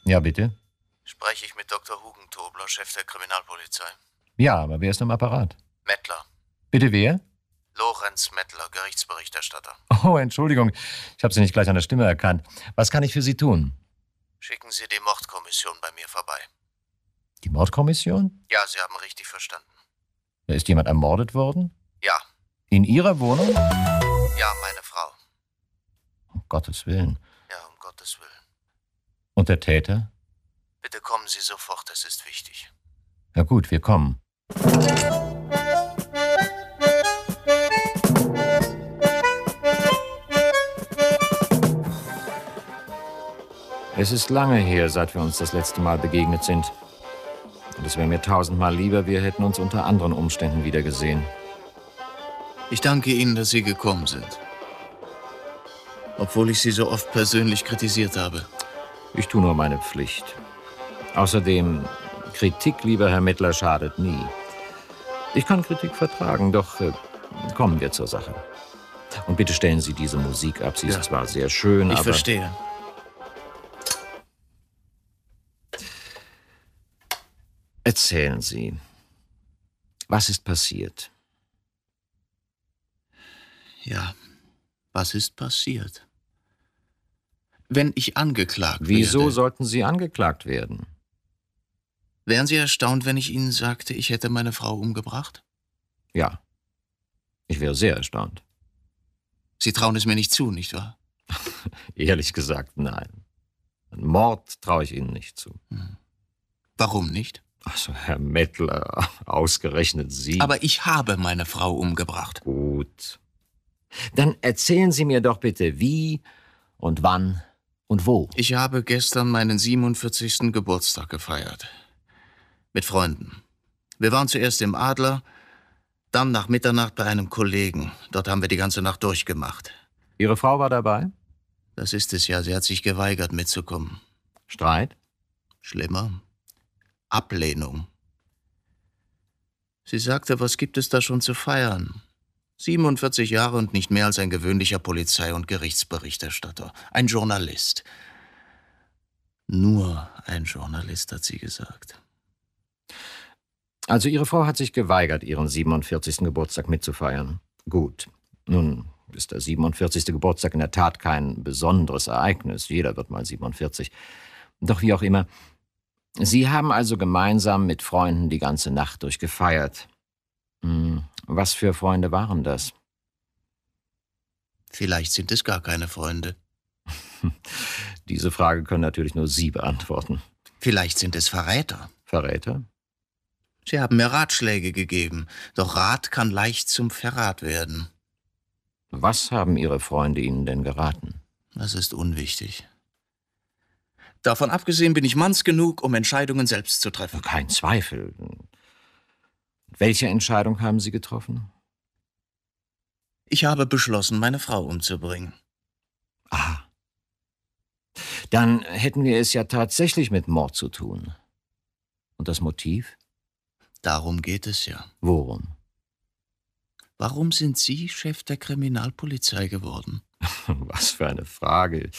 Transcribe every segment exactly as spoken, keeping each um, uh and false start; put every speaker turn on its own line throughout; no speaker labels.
Ja, bitte?
Spreche ich mit Doktor Hugentobler, Chef der Kriminalpolizei?
Ja, aber wer ist am Apparat?
Mettler.
Bitte wer?
Lorenz Mettler, Gerichtsberichterstatter.
Oh, Entschuldigung. Ich habe Sie nicht gleich an der Stimme erkannt. Was kann ich für Sie tun?
Schicken Sie die Mordkommission bei mir vorbei.
Die Mordkommission?
Ja, Sie haben richtig verstanden.
Ist jemand ermordet worden?
Ja.
In Ihrer Wohnung?
Ja, meine Frau.
Um Gottes Willen.
Ja, um Gottes Willen.
Und der Täter?
Bitte kommen Sie sofort, es ist wichtig.
Ja gut, wir kommen. Es ist lange her, seit wir uns das letzte Mal begegnet sind. Und es wäre mir tausendmal lieber, wir hätten uns unter anderen Umständen wiedergesehen.
Ich danke Ihnen, dass Sie gekommen sind. Obwohl ich Sie so oft persönlich kritisiert habe.
Ich tue nur meine Pflicht. Außerdem, Kritik, lieber Herr Mettler, schadet nie. Ich kann Kritik vertragen, doch äh, kommen wir zur Sache. Und bitte stellen Sie diese Musik ab. Sie
Ja.
ist zwar sehr schön,
Ich
aber...
verstehe.
Erzählen Sie, was ist passiert?
Ja, was ist passiert? Wenn ich angeklagt
Wieso
werde...
sollten Sie angeklagt werden?
Wären Sie erstaunt, wenn ich Ihnen sagte, ich hätte meine Frau umgebracht?
Ja, ich wäre sehr erstaunt.
Sie trauen es mir nicht zu, nicht wahr?
Ehrlich gesagt, nein. Einen Mord traue ich Ihnen nicht zu.
Hm. Warum nicht?
Also, Herr Mettler, ausgerechnet Sie.
Aber ich habe meine Frau umgebracht.
Gut. Dann erzählen Sie mir doch bitte, wie und wann und wo.
Ich habe gestern meinen siebenundvierzigsten Geburtstag gefeiert. Mit Freunden. Wir waren zuerst im Adler, dann nach Mitternacht bei einem Kollegen. Dort haben wir die ganze Nacht durchgemacht.
Ihre Frau war dabei?
Das ist es ja, sie hat sich geweigert mitzukommen.
Streit?
Schlimmer. Ablehnung. Sie sagte, was gibt es da schon zu feiern? siebenundvierzig Jahre und nicht mehr als ein gewöhnlicher Polizei- und Gerichtsberichterstatter. Ein Journalist. Nur ein Journalist, hat sie gesagt.
Also Ihre Frau hat sich geweigert, Ihren siebenundvierzigsten Geburtstag mitzufeiern. Gut. Nun ist der siebenundvierzigste Geburtstag in der Tat kein besonderes Ereignis. Jeder wird mal siebenundvierzig. Doch wie auch immer. Sie haben also gemeinsam mit Freunden die ganze Nacht durch gefeiert. Hm, was für Freunde waren das?
Vielleicht sind es gar keine Freunde.
Diese Frage können natürlich nur Sie beantworten.
Vielleicht sind es Verräter.
Verräter?
Sie haben mir Ratschläge gegeben, doch Rat kann leicht zum Verrat werden.
Was haben Ihre Freunde Ihnen denn geraten?
Das ist unwichtig. Davon abgesehen bin ich manns genug, um Entscheidungen selbst zu treffen.
Kein Zweifel. Welche Entscheidung haben Sie getroffen?
Ich habe beschlossen, meine Frau umzubringen.
Ah. Dann hätten wir es ja tatsächlich mit Mord zu tun. Und das Motiv?
Darum geht es ja.
Worum?
Warum sind Sie Chef der Kriminalpolizei geworden?
Was für eine Frage.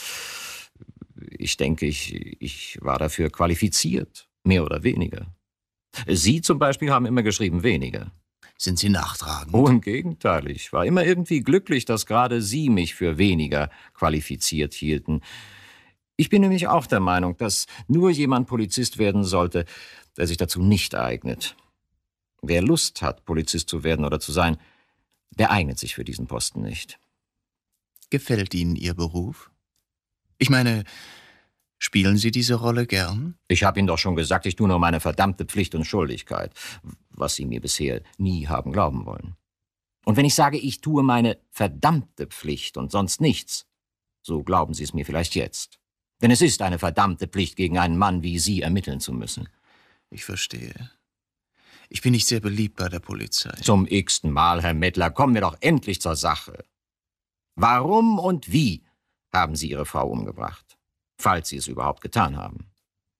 Ich denke, ich, ich war dafür qualifiziert. Mehr oder weniger. Sie zum Beispiel haben immer geschrieben, weniger.
Sind Sie nachtragend?
Oh, im Gegenteil. Ich war immer irgendwie glücklich, dass gerade Sie mich für weniger qualifiziert hielten. Ich bin nämlich auch der Meinung, dass nur jemand Polizist werden sollte, der sich dazu nicht eignet. Wer Lust hat, Polizist zu werden oder zu sein, der eignet sich für diesen Posten nicht.
Gefällt Ihnen Ihr Beruf? Ich meine, spielen Sie diese Rolle gern?
Ich habe Ihnen doch schon gesagt, ich tue nur meine verdammte Pflicht und Schuldigkeit, was Sie mir bisher nie haben glauben wollen. Und wenn ich sage, ich tue meine verdammte Pflicht und sonst nichts, so glauben Sie es mir vielleicht jetzt. Denn es ist eine verdammte Pflicht, gegen einen Mann wie Sie ermitteln zu müssen.
Ich verstehe. Ich bin nicht sehr beliebt bei der Polizei.
Zum x-ten Mal, Herr Mettler, kommen wir doch endlich zur Sache. Warum und wie haben Sie Ihre Frau umgebracht? Falls Sie es überhaupt getan haben.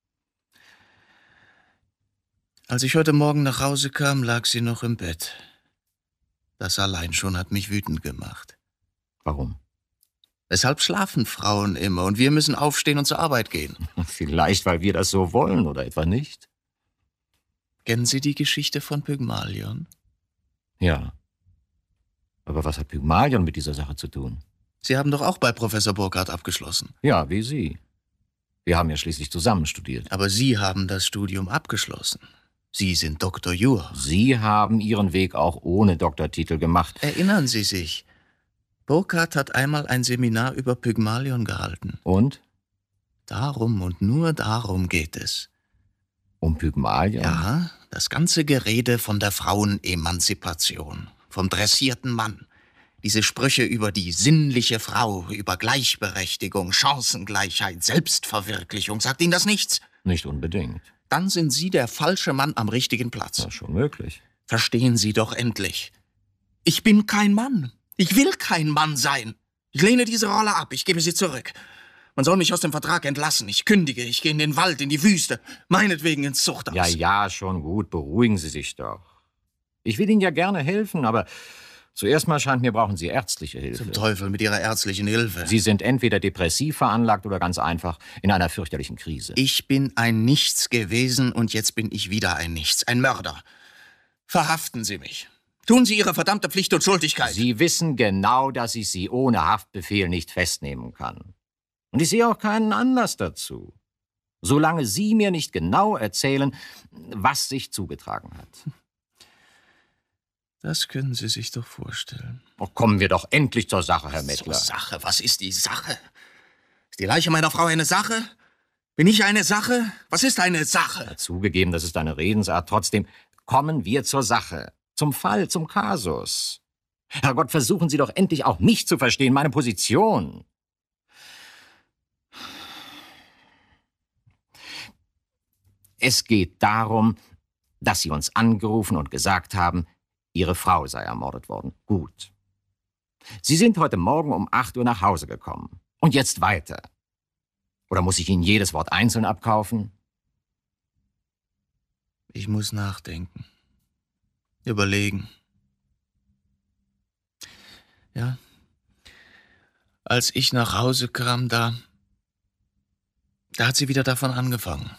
Als ich heute Morgen nach Hause kam, lag sie noch im Bett. Das allein schon hat mich wütend gemacht.
Warum?
Weshalb schlafen Frauen immer und wir müssen aufstehen und zur Arbeit gehen?
Vielleicht, weil wir das so wollen oder etwa nicht.
Kennen Sie die Geschichte von Pygmalion?
Ja. Aber was hat Pygmalion mit dieser Sache zu tun?
Sie haben doch auch bei Professor Burkhardt abgeschlossen.
Ja, wie Sie. Wir haben ja schließlich zusammen studiert.
Aber Sie haben das Studium abgeschlossen. Sie sind Doktor Jur.
Sie haben Ihren Weg auch ohne Doktortitel gemacht.
Erinnern Sie sich, Burkhardt hat einmal ein Seminar über Pygmalion gehalten.
Und?
Darum und nur darum geht es.
Um Pygmalion?
Ja, das ganze Gerede von der Frauenemanzipation, vom dressierten Mann. Diese Sprüche über die sinnliche Frau, über Gleichberechtigung, Chancengleichheit, Selbstverwirklichung. Sagt Ihnen das nichts?
Nicht unbedingt.
Dann sind Sie der falsche Mann am richtigen Platz.
Das ist schon möglich.
Verstehen Sie doch endlich. Ich bin kein Mann. Ich will kein Mann sein. Ich lehne diese Rolle ab. Ich gebe sie zurück. Man soll mich aus dem Vertrag entlassen. Ich kündige. Ich gehe in den Wald, in die Wüste. Meinetwegen ins Zuchthaus.
Ja, ja, schon gut. Beruhigen Sie sich doch. Ich will Ihnen ja gerne helfen, aber zuerst mal scheint mir, brauchen Sie ärztliche Hilfe.
Zum Teufel mit Ihrer ärztlichen Hilfe.
Sie sind entweder depressiv veranlagt oder ganz einfach in einer fürchterlichen Krise.
Ich bin ein Nichts gewesen und jetzt bin ich wieder ein Nichts. Ein Mörder. Verhaften Sie mich. Tun Sie Ihre verdammte Pflicht und Schuldigkeit.
Sie wissen genau, dass ich Sie ohne Haftbefehl nicht festnehmen kann. Und ich sehe auch keinen Anlass dazu. Solange Sie mir nicht genau erzählen, was sich zugetragen hat.
Das können Sie sich doch vorstellen.
Oh, kommen wir doch endlich zur Sache, Herr Mettler.
Zur Sache? Was ist die Sache? Ist die Leiche meiner Frau eine Sache? Bin ich eine Sache? Was ist eine Sache?
Ja, zugegeben, das ist eine Redensart. Trotzdem, kommen wir zur Sache. Zum Fall, zum Kasus. Herrgott, versuchen Sie doch endlich auch mich zu verstehen, meine Position. Es geht darum, dass Sie uns angerufen und gesagt haben, Ihre Frau sei ermordet worden. Gut. Sie sind heute Morgen um acht Uhr nach Hause gekommen. Und jetzt weiter. Oder muss ich Ihnen jedes Wort einzeln abkaufen?
Ich muss nachdenken. Überlegen. Ja. Als ich nach Hause kam, da... Da hat sie wieder davon angefangen.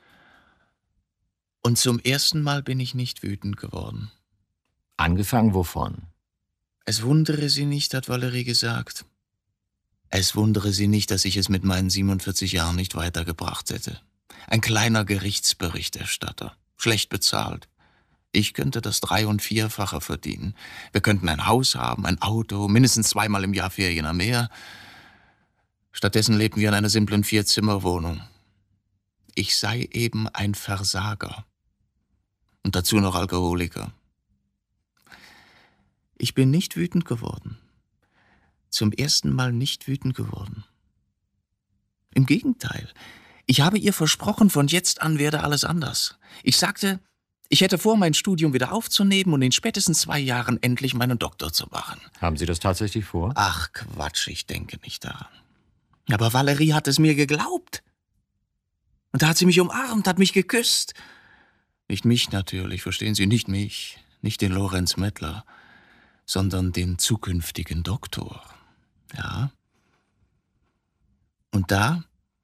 Und zum ersten Mal bin ich nicht wütend geworden.
Angefangen wovon?
Es wundere Sie nicht, hat Valerie gesagt. Es wundere Sie nicht, dass ich es mit meinen siebenundvierzig Jahren nicht weitergebracht hätte. Ein kleiner Gerichtsberichterstatter, schlecht bezahlt. Ich könnte das drei- und vierfache verdienen. Wir könnten ein Haus haben, ein Auto, mindestens zweimal im Jahr Ferien am Meer. Stattdessen lebten wir in einer simplen Vierzimmerwohnung. Ich sei eben ein Versager. Und dazu noch Alkoholiker. Ich bin nicht wütend geworden. Zum ersten Mal nicht wütend geworden. Im Gegenteil. Ich habe ihr versprochen, von jetzt an werde alles anders. Ich sagte, ich hätte vor, mein Studium wieder aufzunehmen und in spätestens zwei Jahren endlich meinen Doktor zu machen.
Haben Sie das tatsächlich vor?
Ach Quatsch, ich denke nicht daran. Aber Valerie hat es mir geglaubt. Und da hat sie mich umarmt, hat mich geküsst. Nicht mich natürlich, verstehen Sie, nicht mich, nicht den Lorenz Mettler, sondern den zukünftigen Doktor. Ja. Und da,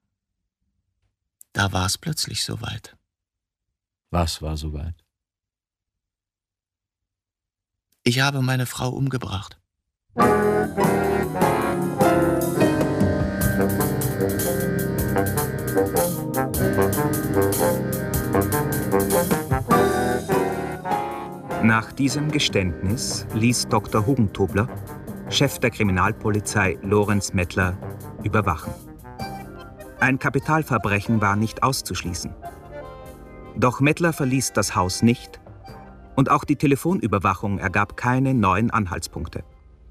da war es plötzlich soweit.
Was war soweit?
Ich habe meine Frau umgebracht.
Nach diesem Geständnis ließ Doktor Hugentobler, Chef der Kriminalpolizei Lorenz Mettler, überwachen. Ein Kapitalverbrechen war nicht auszuschließen. Doch Mettler verließ das Haus nicht und auch die Telefonüberwachung ergab keine neuen Anhaltspunkte.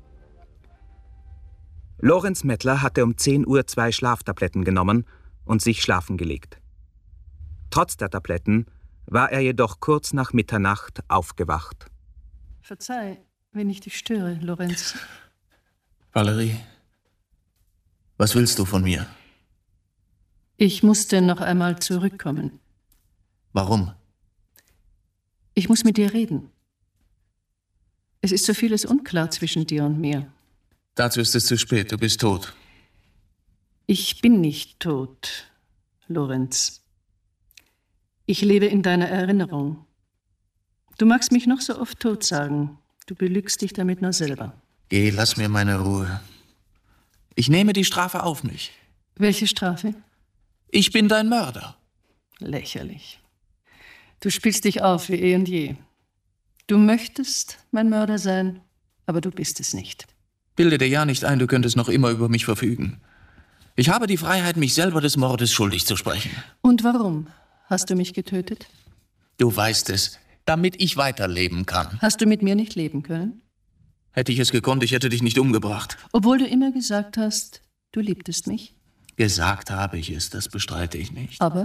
Lorenz Mettler hatte um zehn Uhr zwei Schlaftabletten genommen und sich schlafen gelegt. Trotz der Tabletten war er jedoch kurz nach Mitternacht aufgewacht.
Verzeih, wenn ich dich störe, Lorenz.
Valerie, was willst du von mir?
Ich musste noch einmal zurückkommen.
Warum?
Ich muss mit dir reden. Es ist so vieles unklar zwischen dir und mir.
Dazu ist es zu spät, du bist tot.
Ich bin nicht tot, Lorenz. Ich lebe in deiner Erinnerung. Du magst mich noch so oft tot sagen. Du belügst dich damit nur selber.
Geh, lass mir meine Ruhe. Ich nehme die Strafe auf mich.
Welche Strafe?
Ich bin dein Mörder.
Lächerlich. Du spielst dich auf wie eh und je. Du möchtest mein Mörder sein, aber du bist es nicht.
Bilde dir ja nicht ein, du könntest noch immer über mich verfügen. Ich habe die Freiheit, mich selber des Mordes schuldig zu sprechen.
Und warum hast du mich getötet?
Du weißt es, damit ich weiterleben kann.
Hast du mit mir nicht leben können?
Hätte ich es gekonnt, ich hätte dich nicht umgebracht.
Obwohl du immer gesagt hast, du liebtest mich.
Gesagt habe ich es, das bestreite ich nicht.
Aber?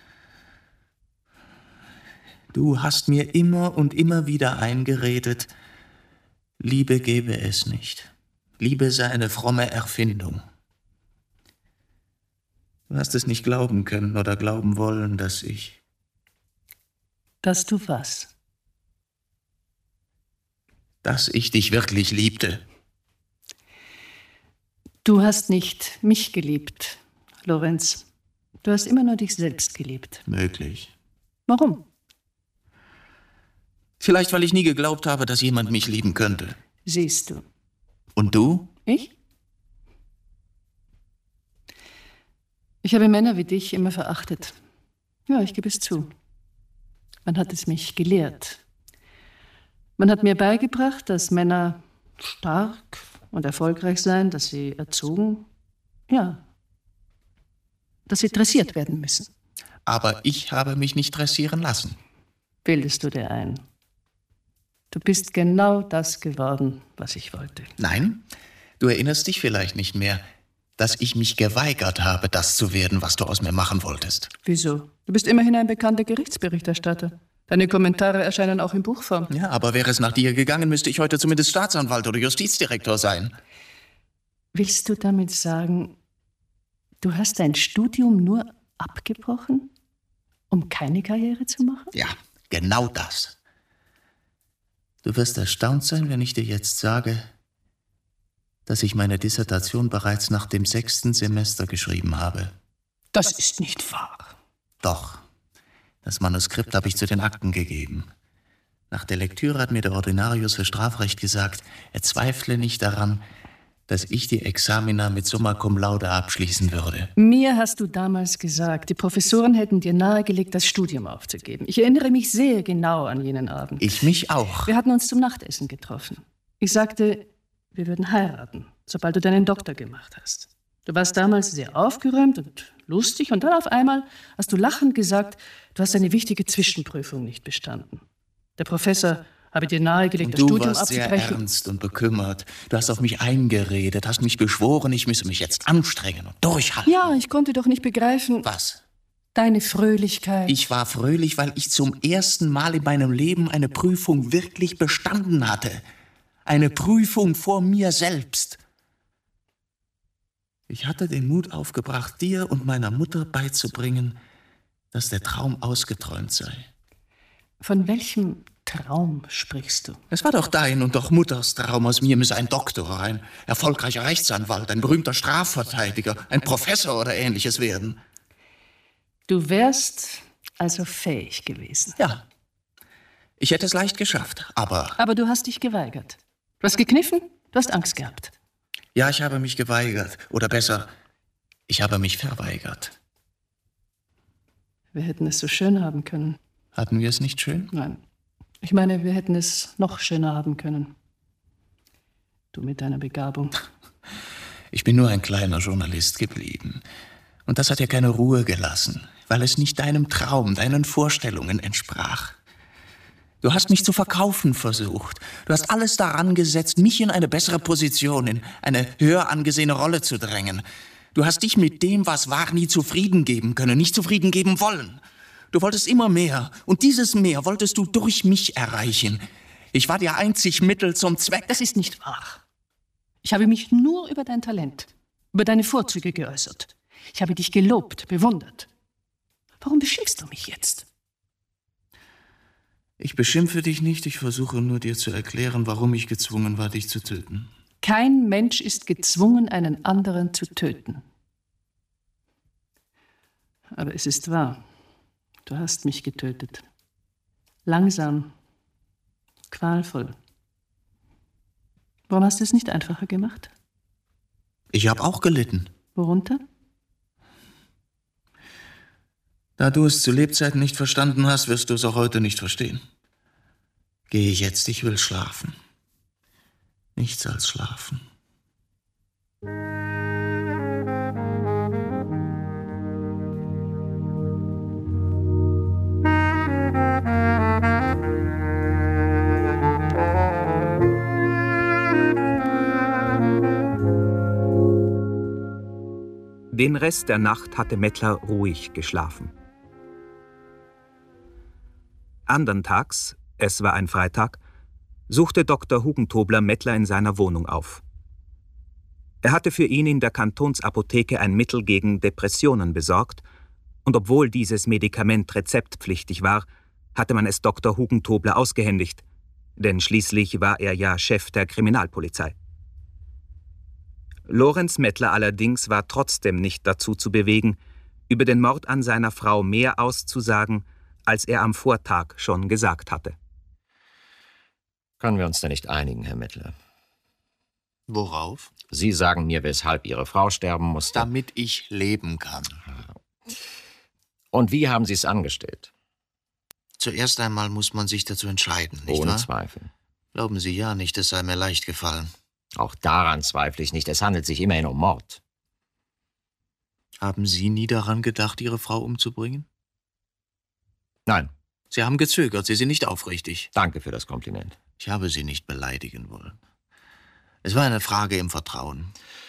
Du hast mir immer und immer wieder eingeredet, Liebe gebe es nicht. Liebe sei eine fromme Erfindung. Du hast es nicht glauben können oder glauben wollen, dass ich...
Dass du was?
Dass ich dich wirklich liebte.
Du hast nicht mich geliebt, Lorenz. Du hast immer nur dich selbst geliebt.
Möglich.
Warum?
Vielleicht, weil ich nie geglaubt habe, dass jemand mich lieben könnte.
Siehst du.
Und du?
Ich? Ich habe Männer wie dich immer verachtet. Ja, ich gebe es zu. Man hat es mich gelehrt. Man hat mir beigebracht, dass Männer stark und erfolgreich seien, dass sie erzogen, ja, dass sie dressiert werden müssen.
Aber ich habe mich nicht dressieren lassen.
Bildest du dir ein? Du bist genau das geworden, was ich wollte.
Nein, du erinnerst dich vielleicht nicht mehr, dass ich mich geweigert habe, das zu werden, was du aus mir machen wolltest.
Wieso? Du bist immerhin ein bekannter Gerichtsberichterstatter. Deine Kommentare erscheinen auch in Buchform.
Ja, aber wäre es nach dir gegangen, müsste ich heute zumindest Staatsanwalt oder Justizdirektor sein.
Willst du damit sagen, du hast dein Studium nur abgebrochen, um keine Karriere zu machen?
Ja, genau das. Du wirst erstaunt sein, wenn ich dir jetzt sage, dass ich meine Dissertation bereits nach dem sechsten Semester geschrieben habe.
Das ist nicht wahr.
Doch. Das Manuskript habe ich zu den Akten gegeben. Nach der Lektüre hat mir der Ordinarius für Strafrecht gesagt, er zweifle nicht daran, dass ich die Examina mit Summa Cum Laude abschließen würde.
Mir hast du damals gesagt, die Professoren hätten dir nahegelegt, das Studium aufzugeben. Ich erinnere mich sehr genau an jenen Abend.
Ich mich auch.
Wir hatten uns zum Nachtessen getroffen. Ich sagte, wir würden heiraten, sobald du deinen Doktor gemacht hast. Du warst damals sehr aufgeräumt und lustig und dann auf einmal hast du lachend gesagt, du hast eine wichtige Zwischenprüfung nicht bestanden. Der Professor habe dir nahegelegt, das Studium abzubrechen.
Du warst sehr ernst und bekümmert. Du hast auf mich eingeredet, hast mich beschworen, ich müsse mich jetzt anstrengen und durchhalten.
Ja, ich konnte doch nicht begreifen...
Was?
Deine Fröhlichkeit.
Ich war fröhlich, weil ich zum ersten Mal in meinem Leben eine Prüfung wirklich bestanden hatte. Eine Prüfung vor mir selbst. Ich hatte den Mut aufgebracht, dir und meiner Mutter beizubringen, dass der Traum ausgeträumt sei.
Von welchem Traum sprichst du?
Es war doch dein und doch Mutters Traum. Aus mir müsse ein Doktor, ein erfolgreicher Rechtsanwalt, ein berühmter Strafverteidiger, ein Professor oder Ähnliches werden.
Du wärst also fähig gewesen.
Ja, ich hätte es leicht geschafft, aber...
Aber du hast dich geweigert. Du hast gekniffen, du hast Angst gehabt.
Ja, ich habe mich geweigert. Oder besser, ich habe mich verweigert.
Wir hätten es so schön haben können.
Hatten wir es nicht schön?
Nein. Ich meine, wir hätten es noch schöner haben können. Du mit deiner Begabung.
Ich bin nur ein kleiner Journalist geblieben. Und das hat dir keine Ruhe gelassen, weil es nicht deinem Traum, deinen Vorstellungen entsprach. Du hast mich zu verkaufen versucht. Du hast alles daran gesetzt, mich in eine bessere Position, in eine höher angesehene Rolle zu drängen. Du hast dich mit dem, was war, nie zufrieden geben können, nicht zufrieden geben wollen. Du wolltest immer mehr, und dieses Mehr wolltest du durch mich erreichen. Ich war dir einzig Mittel zum Zweck.
Das ist nicht wahr. Ich habe mich nur über dein Talent, über deine Vorzüge geäußert. Ich habe dich gelobt, bewundert. Warum beschimpfst du mich jetzt?
Ich beschimpfe dich nicht, ich versuche nur dir zu erklären, warum ich gezwungen war, dich zu töten.
Kein Mensch ist gezwungen, einen anderen zu töten. aber es ist wahr. Du hast mich getötet. Langsam, qualvoll. Warum hast du es nicht einfacher gemacht?
Ich habe auch gelitten.
Worunter?
Da du es zu Lebzeiten nicht verstanden hast, wirst du es auch heute nicht verstehen. Gehe ich jetzt, ich will schlafen. Nichts als schlafen.
Den Rest der Nacht hatte Mettler ruhig geschlafen. Andern Tags, es war ein Freitag, suchte Doktor Hugentobler Mettler in seiner Wohnung auf. Er hatte für ihn in der Kantonsapotheke ein Mittel gegen Depressionen besorgt, und obwohl dieses Medikament rezeptpflichtig war, hatte man es Doktor Hugentobler ausgehändigt, denn schließlich war er ja Chef der Kriminalpolizei. Lorenz Mettler allerdings war trotzdem nicht dazu zu bewegen, über den Mord an seiner Frau mehr auszusagen, als er am Vortag schon gesagt hatte.
Können wir uns da nicht einigen, Herr Mettler?
Worauf?
Sie sagen mir, weshalb Ihre Frau sterben musste.
Damit ich leben kann.
Und wie haben Sie es angestellt?
Zuerst einmal muss man sich dazu entscheiden, nicht
Ohne
wahr?
Zweifel.
Glauben Sie ja nicht, es sei mir leicht gefallen.
Auch daran zweifle ich nicht. Es handelt sich immerhin um Mord.
Haben Sie nie daran gedacht, Ihre Frau umzubringen?
Nein.
Sie haben gezögert, Sie sind nicht aufrichtig.
Danke für das Kompliment.
Ich habe Sie nicht beleidigen wollen. Es war eine Frage im Vertrauen.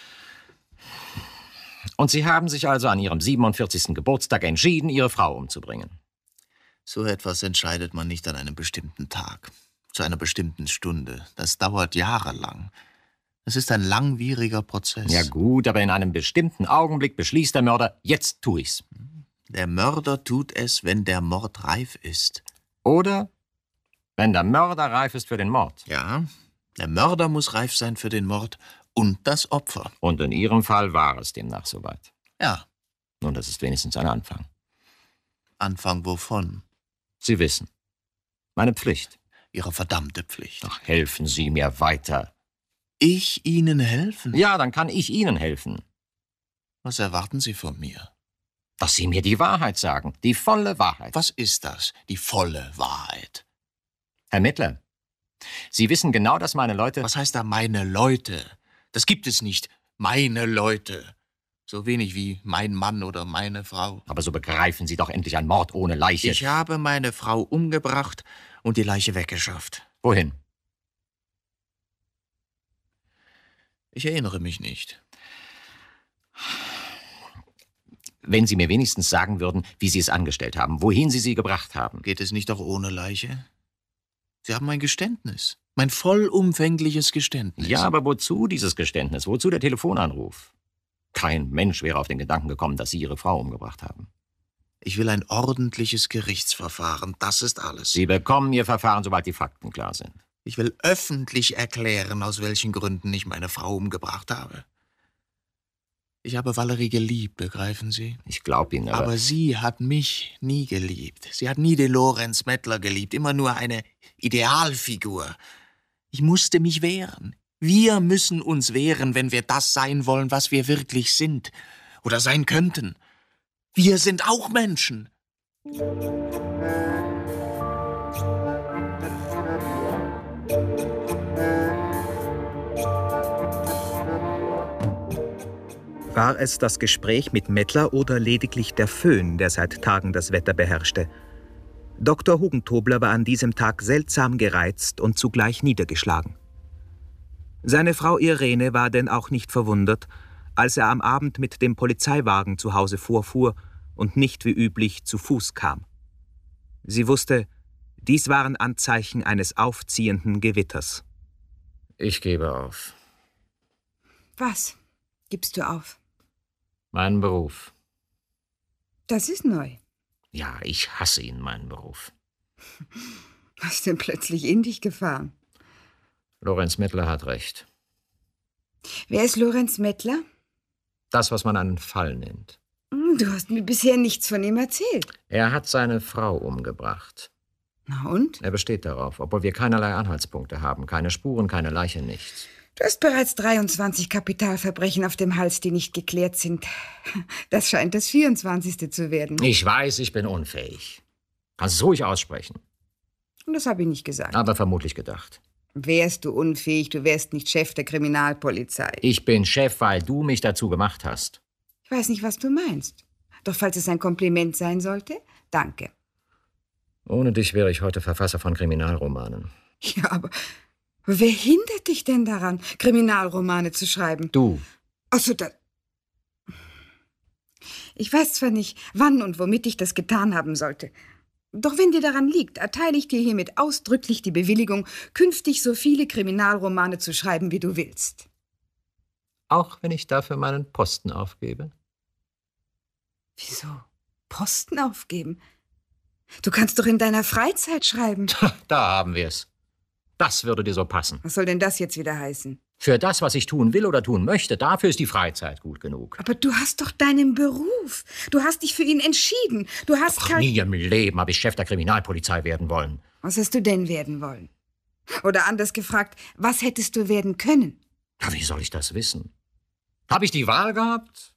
Und Sie haben sich also an Ihrem siebenundvierzigsten Geburtstag entschieden, Ihre Frau umzubringen.
So etwas entscheidet man nicht an einem bestimmten Tag, zu einer bestimmten Stunde. Das dauert jahrelang. Es ist ein langwieriger Prozess.
Ja gut, aber in einem bestimmten Augenblick beschließt der Mörder, jetzt tu ich's.
Der Mörder tut es, wenn der Mord reif ist.
Oder wenn der Mörder reif ist für den Mord.
Ja, der Mörder muss reif sein für den Mord und das Opfer.
Und in Ihrem Fall war es demnach soweit.
Ja.
Nun, das ist wenigstens ein Anfang.
Anfang wovon?
Sie wissen. Meine Pflicht.
Ihre verdammte Pflicht.
Ach, helfen Sie mir weiter.
Ich Ihnen helfen?
Ja, dann kann ich Ihnen helfen.
Was erwarten Sie von mir?
Dass Sie mir die Wahrheit sagen. Die volle Wahrheit.
Was ist das, die volle Wahrheit?
Herr Mettler, Sie wissen genau, dass meine Leute...
Was heißt da meine Leute? Das gibt es nicht. Meine Leute. So wenig wie mein Mann oder meine Frau.
Aber so begreifen Sie doch endlich ein Mord ohne Leiche.
Ich habe meine Frau umgebracht und die Leiche weggeschafft.
Wohin?
Ich erinnere mich nicht.
Wenn Sie mir wenigstens sagen würden, wie Sie es angestellt haben, wohin Sie sie gebracht haben.
Geht es nicht auch ohne Leiche? Sie haben mein Geständnis. Mein vollumfängliches Geständnis.
Ja, aber wozu dieses Geständnis? Wozu der Telefonanruf? Kein Mensch wäre auf den Gedanken gekommen, dass Sie Ihre Frau umgebracht haben.
Ich will ein ordentliches Gerichtsverfahren. Das ist alles.
Sie bekommen Ihr Verfahren, sobald die Fakten klar sind.
Ich will öffentlich erklären, aus welchen Gründen ich meine Frau umgebracht habe. Ich habe Valerie geliebt, begreifen Sie?
Ich glaube Ihnen, aber...
Aber sie hat mich nie geliebt. Sie hat nie den Lorenz Mettler geliebt, immer nur eine Idealfigur. Ich musste mich wehren. Wir müssen uns wehren, wenn wir das sein wollen, was wir wirklich sind. Oder sein könnten. Wir sind auch Menschen.
War es das Gespräch mit Mettler oder lediglich der Föhn, der seit Tagen das Wetter beherrschte? Doktor Hugentobler war an diesem Tag seltsam gereizt und zugleich niedergeschlagen. Seine Frau Irene war denn auch nicht verwundert, als er am Abend mit dem Polizeiwagen zu Hause vorfuhr und nicht wie üblich zu Fuß kam. Sie wusste, dies waren Anzeichen eines aufziehenden Gewitters.
Ich gebe auf.
Was gibst du auf?
Meinen Beruf.
Das ist neu.
Ja, ich hasse ihn, meinen Beruf.
Was ist denn plötzlich in dich gefahren?
Lorenz Mettler hat recht.
Wer ist Lorenz Mettler?
Das, was man einen Fall nennt.
Du hast mir bisher nichts von ihm erzählt.
Er hat seine Frau umgebracht.
Na und?
Er besteht darauf, obwohl wir keinerlei Anhaltspunkte haben. Keine Spuren, keine Leiche, nichts.
Du hast bereits dreiundzwanzig Kapitalverbrechen auf dem Hals, die nicht geklärt sind. Das scheint das vierundzwanzigste zu werden.
Ich weiß, ich bin unfähig. Kannst du es ruhig aussprechen.
Und das habe ich nicht gesagt.
Aber vermutlich gedacht.
Wärst du unfähig, du wärst nicht Chef der Kriminalpolizei.
Ich bin Chef, weil du mich dazu gemacht hast.
Ich weiß nicht, was du meinst. Doch falls es ein Kompliment sein sollte, danke.
Ohne dich wäre ich heute Verfasser von Kriminalromanen.
Ja, aber wer hindert dich denn daran, Kriminalromane zu schreiben?
Du.
Ach so, da... Ich weiß zwar nicht, wann und womit ich das getan haben sollte. Doch wenn dir daran liegt, erteile ich dir hiermit ausdrücklich die Bewilligung, künftig so viele Kriminalromane zu schreiben, wie du willst.
Auch wenn ich dafür meinen Posten aufgebe?
Wieso? Posten aufgeben? Du kannst doch in deiner Freizeit schreiben.
Da haben wir es. Das würde dir so passen.
Was soll denn das jetzt wieder heißen?
Für das, was ich tun will oder tun möchte, dafür ist die Freizeit gut genug.
Aber du hast doch deinen Beruf. Du hast dich für ihn entschieden. Du hast
Ach,
kein...
nie im Leben habe ich Chef der Kriminalpolizei werden wollen.
Was hast du denn werden wollen? Oder anders gefragt, was hättest du werden können?
Na, wie soll ich das wissen? Habe ich die Wahl gehabt?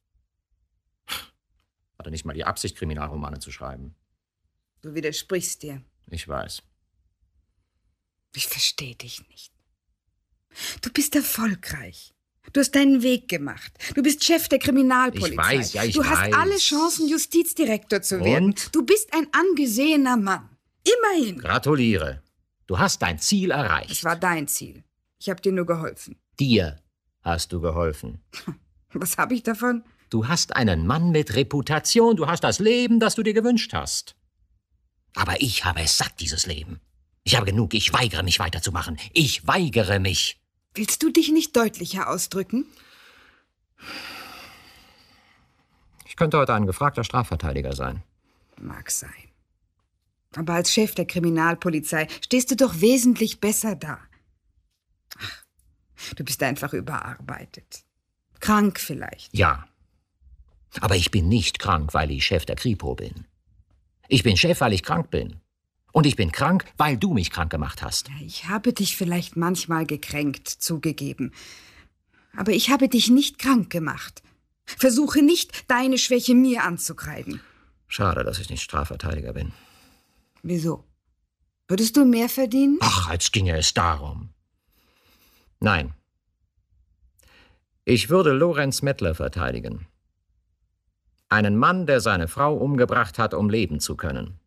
Hatte nicht mal die Absicht, Kriminalromane zu schreiben.
Du widersprichst dir.
Ich weiß.
Ich verstehe dich nicht. Du bist erfolgreich. Du hast deinen Weg gemacht. Du bist Chef der Kriminalpolizei.
Ich weiß, ja, ich
Du
weiß.
hast alle Chancen, Justizdirektor zu
Und?
werden. Du bist ein angesehener Mann. Immerhin.
Gratuliere. Du hast dein Ziel erreicht.
Es war dein Ziel. Ich habe dir nur geholfen.
Dir hast du geholfen.
Was habe ich davon?
Du hast einen Mann mit Reputation. Du hast das Leben, das du dir gewünscht hast. Aber ich habe es satt, dieses Leben. Ich habe genug. Ich weigere mich weiterzumachen. Ich weigere mich.
Willst du dich nicht deutlicher ausdrücken?
Ich könnte heute ein gefragter Strafverteidiger sein.
Mag sein. Aber als Chef der Kriminalpolizei stehst du doch wesentlich besser da. Ach, du bist einfach überarbeitet. Krank vielleicht.
Ja. Aber ich bin nicht krank, weil ich Chef der Kripo bin. Ich bin Chef, weil ich krank bin. Und ich bin krank, weil du mich krank gemacht hast.
Ich habe dich vielleicht manchmal gekränkt, zugegeben. Aber ich habe dich nicht krank gemacht. Versuche nicht, deine Schwäche mir anzukreiden.
Schade, dass ich nicht Strafverteidiger bin.
Wieso? Würdest du mehr verdienen?
Ach, als ginge es darum. Nein. Ich würde Lorenz Mettler verteidigen. Einen Mann, der seine Frau umgebracht hat, um leben zu können.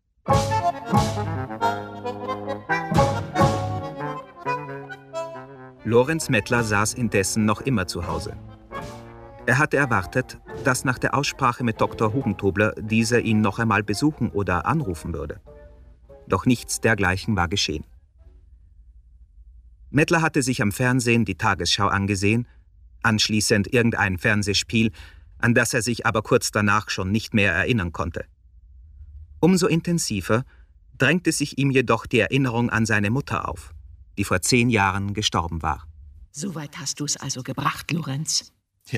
Lorenz Mettler saß indessen noch immer zu Hause. Er hatte erwartet, dass nach der Aussprache mit Doktor Hugentobler dieser ihn noch einmal besuchen oder anrufen würde. Doch nichts dergleichen war geschehen. Mettler hatte sich am Fernsehen die Tagesschau angesehen, anschließend irgendein Fernsehspiel, an das er sich aber kurz danach schon nicht mehr erinnern konnte. Umso intensiver drängte sich ihm jedoch die Erinnerung an seine Mutter auf, die vor zehn Jahren gestorben war.
So weit hast du es also gebracht, Lorenz.
Ja.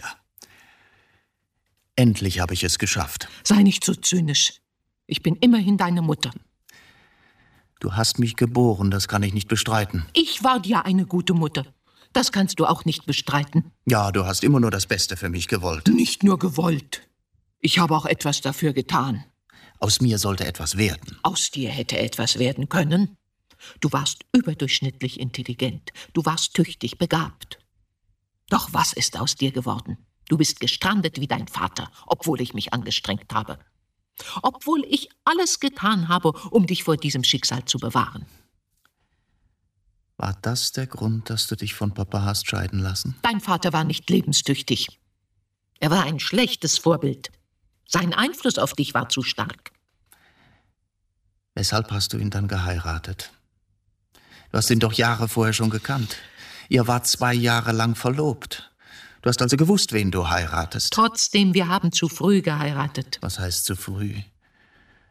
Endlich habe ich es geschafft.
Sei nicht so zynisch. Ich bin immerhin deine Mutter.
Du hast mich geboren, das kann ich nicht bestreiten.
Ich war dir eine gute Mutter. Das kannst du auch nicht bestreiten.
Ja, du hast immer nur das Beste für mich gewollt.
Nicht nur gewollt. Ich habe auch etwas dafür getan.
Aus mir sollte etwas werden.
Aus dir hätte etwas werden können. Du warst überdurchschnittlich intelligent. Du warst tüchtig begabt. Doch was ist aus dir geworden? Du bist gestrandet wie dein Vater, obwohl ich mich angestrengt habe. Obwohl ich alles getan habe, um dich vor diesem Schicksal zu bewahren.
War das der Grund, dass du dich von Papa hast scheiden lassen?
Dein Vater war nicht lebenstüchtig. Er war ein schlechtes Vorbild. Sein Einfluss auf dich war zu stark.
Weshalb hast du ihn dann geheiratet? Du hast ihn doch Jahre vorher schon gekannt. Ihr wart zwei Jahre lang verlobt. Du hast also gewusst, wen du heiratest.
Trotzdem, wir haben zu früh geheiratet.
Was heißt zu früh?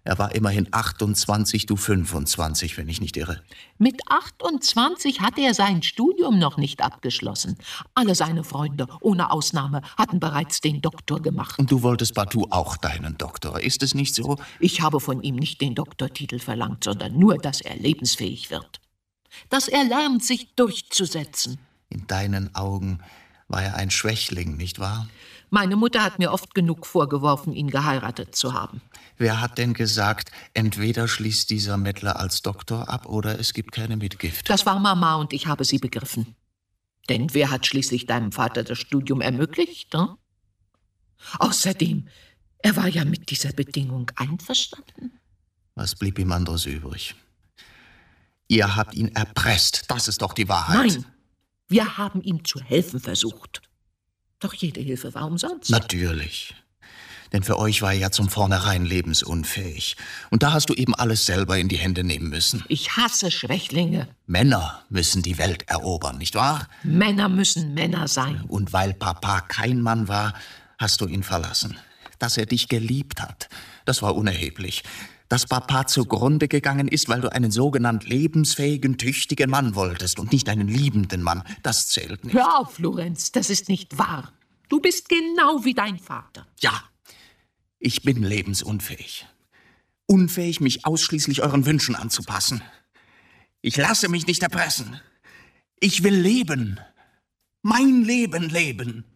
Er war immerhin achtundzwanzig, du fünfundzwanzig, wenn ich nicht irre.
Mit achtundzwanzig hatte er sein Studium noch nicht abgeschlossen. Alle seine Freunde, ohne Ausnahme, hatten bereits den Doktor gemacht.
Und du wolltest partout auch deinen Doktor, ist es nicht so?
Ich habe von ihm nicht den Doktortitel verlangt, sondern nur, dass er lebensfähig wird. Dass er lernt, sich durchzusetzen.
In deinen Augen war er ein Schwächling, nicht wahr?
Meine Mutter hat mir oft genug vorgeworfen, ihn geheiratet zu haben.
Wer hat denn gesagt, entweder schließt dieser Mettler als Doktor ab oder es gibt keine Mitgift?
Das war Mama und ich habe sie begriffen. Denn wer hat schließlich deinem Vater das Studium ermöglicht? Hm? Außerdem, er war ja mit dieser Bedingung einverstanden.
Was blieb ihm anderes übrig? Ihr habt ihn erpresst, das ist doch die Wahrheit.
Nein, wir haben ihm zu helfen versucht. Doch jede Hilfe war umsonst.
Natürlich. Denn für euch war er ja zum Vornherein lebensunfähig. Und da hast du eben alles selber in die Hände nehmen müssen.
Ich hasse Schwächlinge.
Männer müssen die Welt erobern, nicht wahr?
Männer müssen Männer sein.
Und weil Papa kein Mann war, hast du ihn verlassen. Dass er dich geliebt hat, das war unerheblich. Dass Papa zugrunde gegangen ist, weil du einen sogenannt lebensfähigen, tüchtigen Mann wolltest und nicht einen liebenden Mann, das zählt nicht.
Hör auf, Lorenz, das ist nicht wahr. Du bist genau wie dein Vater.
Ja, ich bin lebensunfähig. Unfähig, mich ausschließlich euren Wünschen anzupassen. Ich lasse mich nicht erpressen. Ich will leben. Mein Leben leben.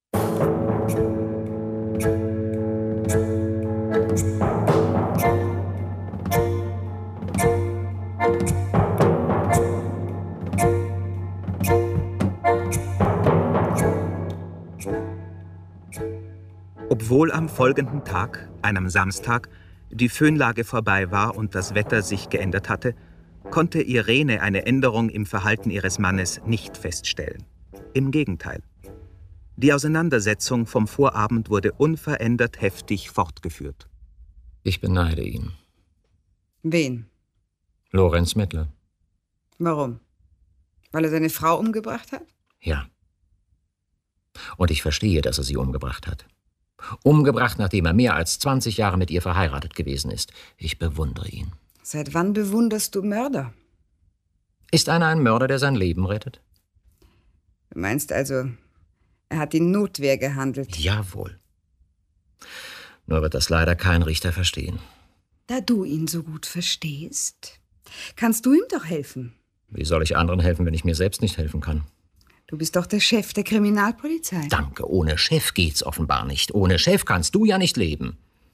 Obwohl am folgenden Tag, einem Samstag, die Föhnlage vorbei war und das Wetter sich geändert hatte, konnte Irene eine Änderung im Verhalten ihres Mannes nicht feststellen. Im Gegenteil. Die Auseinandersetzung vom Vorabend wurde unverändert heftig fortgeführt.
Ich beneide ihn.
Wen?
Lorenz Mettler.
Warum? Weil er seine Frau umgebracht hat?
Ja. Und ich verstehe, dass er sie umgebracht hat. Umgebracht, nachdem er mehr als zwanzig Jahre mit ihr verheiratet gewesen ist. Ich bewundere ihn.
Seit wann bewunderst du Mörder?
Ist einer ein Mörder, der sein Leben rettet?
Du meinst also, er hat in Notwehr gehandelt?
Jawohl. Nur wird das leider kein Richter verstehen.
Da du ihn so gut verstehst, kannst du ihm doch helfen.
Wie soll ich anderen helfen, wenn ich mir selbst nicht helfen kann?
Du bist doch der Chef der Kriminalpolizei.
Danke, ohne Chef geht's offenbar nicht. Ohne Chef kannst du ja nicht leben.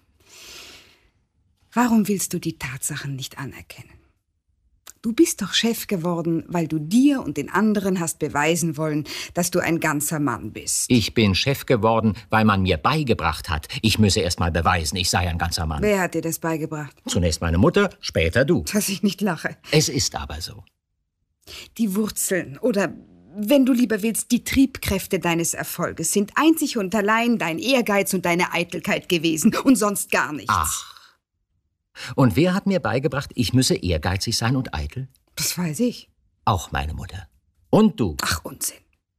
Warum willst du die Tatsachen nicht anerkennen? Du bist doch Chef geworden, weil du dir und den anderen hast beweisen wollen, dass du ein ganzer Mann bist.
Ich bin Chef geworden, weil man mir beigebracht hat, ich müsse erst mal beweisen, ich sei ein ganzer Mann.
Wer hat dir das beigebracht?
Zunächst meine Mutter, später du.
Dass ich nicht lache.
Es ist aber so.
Die Wurzeln oder, wenn du lieber willst, die Triebkräfte deines Erfolges sind einzig und allein dein Ehrgeiz und deine Eitelkeit gewesen und sonst gar nichts.
Ach. Und wer hat mir beigebracht, ich müsse ehrgeizig sein und eitel?
Das weiß ich.
Auch meine Mutter. Und du.
Ach, Unsinn.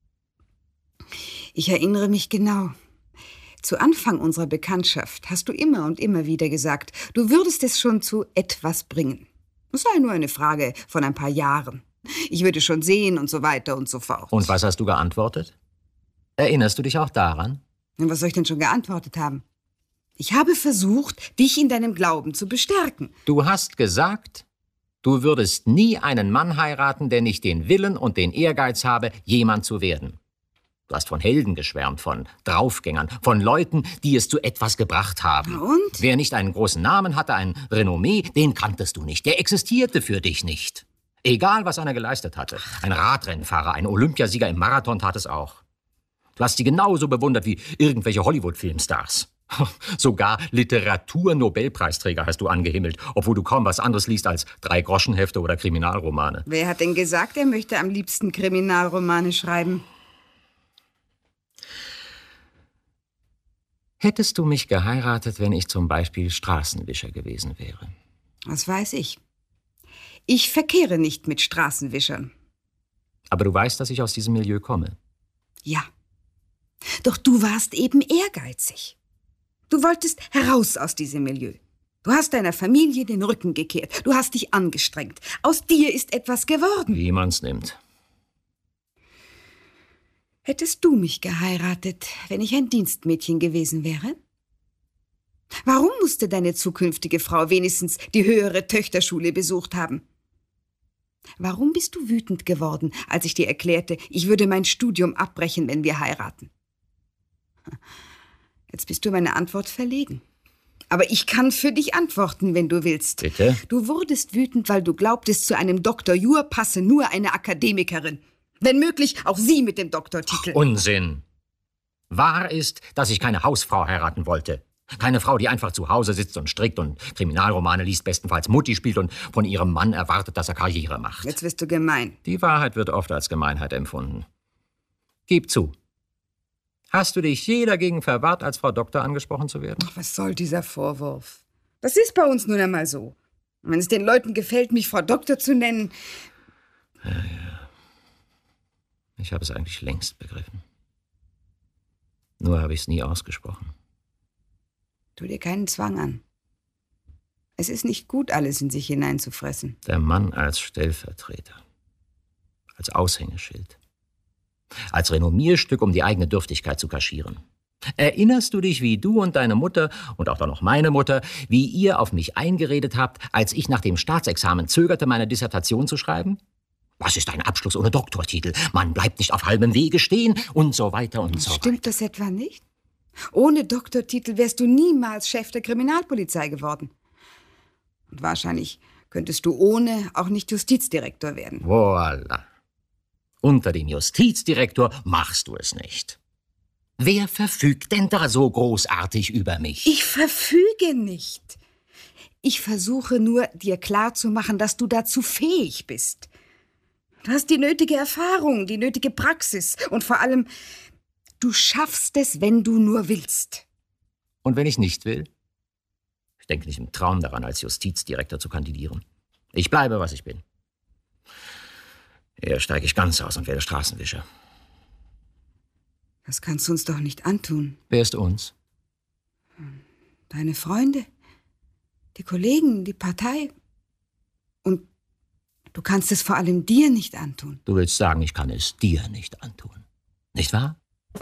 Ich erinnere mich genau. Zu Anfang unserer Bekanntschaft hast du immer und immer wieder gesagt, du würdest es schon zu etwas bringen. Es sei nur eine Frage von ein paar Jahren. Ich würde schon sehen und so weiter und so fort.
Und was hast du geantwortet? Erinnerst du dich auch daran?
Und was soll ich denn schon geantwortet haben? Ich habe versucht, dich in deinem Glauben zu bestärken.
Du hast gesagt, du würdest nie einen Mann heiraten, der nicht den Willen und den Ehrgeiz habe, jemand zu werden. Du hast von Helden geschwärmt, von Draufgängern, von Leuten, die es zu etwas gebracht haben.
Und?
Wer nicht einen großen Namen hatte, ein Renommee, den kanntest du nicht. Der existierte für dich nicht. Egal, was einer geleistet hatte. Ein Radrennfahrer, ein Olympiasieger im Marathon tat es auch. Du hast sie genauso bewundert wie irgendwelche Hollywood-Filmstars. Sogar Literatur-Nobelpreisträger hast du angehimmelt, obwohl du kaum was anderes liest als Drei-Groschen-Hefte oder Kriminalromane.
Wer hat denn gesagt, er möchte am liebsten Kriminalromane schreiben?
Hättest du mich geheiratet, wenn ich zum Beispiel Straßenwischer gewesen wäre?
Was weiß ich. Ich verkehre nicht mit Straßenwischern.
Aber du weißt, dass ich aus diesem Milieu komme.
Ja. Doch du warst eben ehrgeizig. Du wolltest heraus aus diesem Milieu. Du hast deiner Familie den Rücken gekehrt. Du hast dich angestrengt. Aus dir ist etwas geworden.
Wie man's nimmt.
Hättest du mich geheiratet, wenn ich ein Dienstmädchen gewesen wäre? Warum musste deine zukünftige Frau wenigstens die höhere Töchterschule besucht haben? Warum bist du wütend geworden, als ich dir erklärte, ich würde mein Studium abbrechen, wenn wir heiraten? Jetzt bist du meine Antwort verlegen. Aber ich kann für dich antworten, wenn du willst.
Bitte?
Du wurdest wütend, weil du glaubtest, zu einem Doktor Jur passe nur eine Akademikerin. Wenn möglich, auch sie mit dem Doktortitel.
Unsinn. Wahr ist, dass ich keine Hausfrau heiraten wollte. Keine Frau, die einfach zu Hause sitzt und strickt und Kriminalromane liest, bestenfalls Mutti spielt und von ihrem Mann erwartet, dass er Karriere macht.
Jetzt wirst du gemein.
Die Wahrheit wird oft als Gemeinheit empfunden. Gib zu. Hast du dich je dagegen verwahrt, als Frau Doktor angesprochen zu werden?
Ach, was soll dieser Vorwurf? Das ist bei uns nun einmal so. Und wenn es den Leuten gefällt, mich Frau Doktor zu nennen...
Ja, ja. Ich habe es eigentlich längst begriffen. Nur habe ich es nie ausgesprochen.
Tu dir keinen Zwang an. Es ist nicht gut, alles in sich hineinzufressen.
Der Mann als Stellvertreter. Als Aushängeschild. Als Renommierstück, um die eigene Dürftigkeit zu kaschieren. Erinnerst du dich, wie du und deine Mutter und auch dann noch meine Mutter, wie ihr auf mich eingeredet habt, als ich nach dem Staatsexamen zögerte, meine Dissertation zu schreiben? Was ist ein Abschluss ohne Doktortitel? Man bleibt nicht auf halbem Wege stehen und so weiter und so weiter.
Stimmt das etwa nicht? Ohne Doktortitel wärst du niemals Chef der Kriminalpolizei geworden. Und wahrscheinlich könntest du ohne auch nicht Justizdirektor werden.
Voilà. Unter dem Justizdirektor machst du es nicht. Wer verfügt denn da so großartig über mich?
Ich verfüge nicht. Ich versuche nur, dir klarzumachen, dass du dazu fähig bist. Du hast die nötige Erfahrung, die nötige Praxis und vor allem, du schaffst es, wenn du nur willst.
Und wenn ich nicht will? Ich denke nicht im Traum daran, als Justizdirektor zu kandidieren. Ich bleibe, was ich bin. Eher steige ich ganz aus und werde Straßenwischer.
Das kannst du uns doch nicht antun.
Wer ist uns?
Deine Freunde, die Kollegen, die Partei. Und du kannst es vor allem dir nicht antun.
Du willst sagen, ich kann es dir nicht antun. Nicht wahr?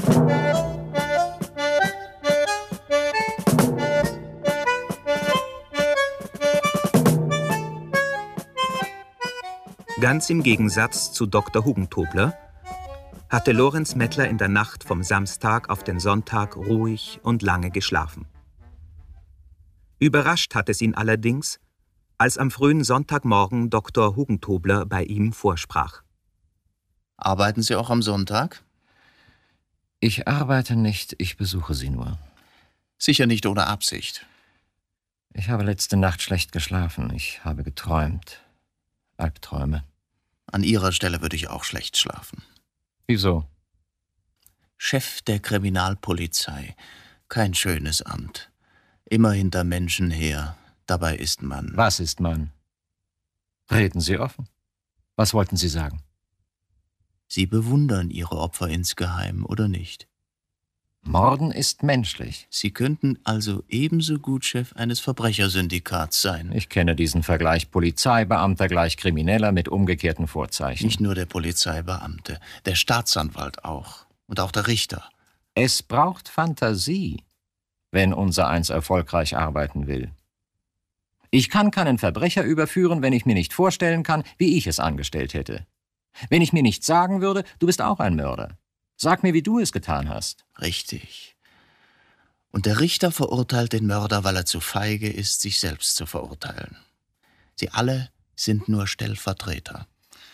Ganz im Gegensatz zu Doktor Hugentobler hatte Lorenz Mettler in der Nacht vom Samstag auf den Sonntag ruhig und lange geschlafen. Überrascht hat es ihn allerdings, als am frühen Sonntagmorgen Doktor Hugentobler bei ihm vorsprach.
Arbeiten Sie auch am Sonntag?
Ich arbeite nicht, ich besuche Sie nur.
Sicher nicht ohne Absicht.
Ich habe letzte Nacht schlecht geschlafen. Ich habe geträumt. Albträume.
An Ihrer Stelle würde ich auch schlecht schlafen.
Wieso?
Chef der Kriminalpolizei. Kein schönes Amt. Immer hinter Menschen her. Dabei ist man...
Was ist man? Reden Sie offen. Was wollten Sie sagen?
Sie bewundern Ihre Opfer insgeheim, oder nicht?
Morden ist menschlich.
Sie könnten also ebenso gut Chef eines Verbrechersyndikats sein.
Ich kenne diesen Vergleich Polizeibeamter gleich Krimineller mit umgekehrten Vorzeichen.
Nicht nur der Polizeibeamte, der Staatsanwalt auch. Und auch der Richter.
Es braucht Fantasie, wenn unsereins erfolgreich arbeiten will. Ich kann keinen Verbrecher überführen, wenn ich mir nicht vorstellen kann, wie ich es angestellt hätte. Wenn ich mir nicht sagen würde, du bist auch ein Mörder. Sag mir, wie du es getan hast.
Richtig. Und der Richter verurteilt den Mörder, weil er zu feige ist, sich selbst zu verurteilen. Sie alle sind nur Stellvertreter.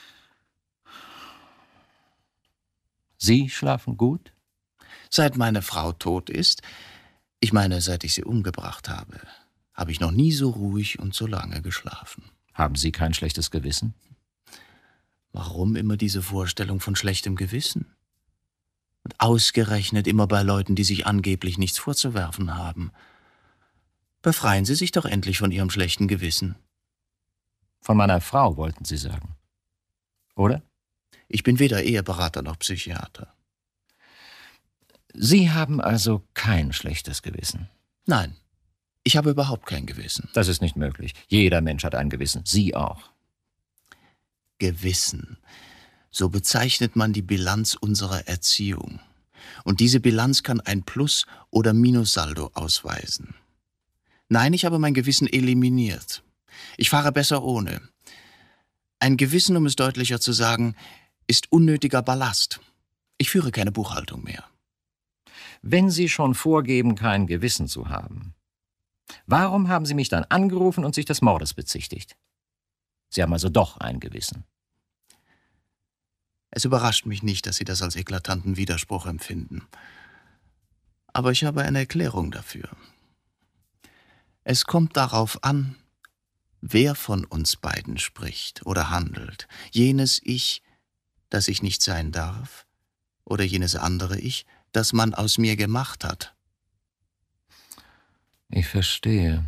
Sie schlafen gut?
Seit meine Frau tot ist, ich meine, seit ich sie umgebracht habe, habe ich noch nie so ruhig und so lange geschlafen.
Haben Sie kein schlechtes Gewissen?
Warum immer diese Vorstellung von schlechtem Gewissen? Und ausgerechnet immer bei Leuten, die sich angeblich nichts vorzuwerfen haben. Befreien Sie sich doch endlich von Ihrem schlechten Gewissen.
Von meiner Frau, wollten Sie sagen. Oder?
Ich bin weder Eheberater noch Psychiater.
Sie haben also kein schlechtes Gewissen?
Nein. Ich habe überhaupt kein Gewissen.
Das ist nicht möglich. Jeder Mensch hat ein Gewissen. Sie auch.
Gewissen. So bezeichnet man die Bilanz unserer Erziehung. Und diese Bilanz kann ein Plus- oder Minussaldo ausweisen. Nein, ich habe mein Gewissen eliminiert. Ich fahre besser ohne. Ein Gewissen, um es deutlicher zu sagen, ist unnötiger Ballast. Ich führe keine Buchhaltung mehr.
Wenn Sie schon vorgeben, kein Gewissen zu haben, warum haben Sie mich dann angerufen und sich des Mordes bezichtigt? Sie haben also doch ein Gewissen.
Es überrascht mich nicht, dass Sie das als eklatanten Widerspruch empfinden. Aber ich habe eine Erklärung dafür. Es kommt darauf an, wer von uns beiden spricht oder handelt. Jenes Ich, das ich nicht sein darf, oder jenes andere Ich, das man aus mir gemacht hat.
Ich verstehe.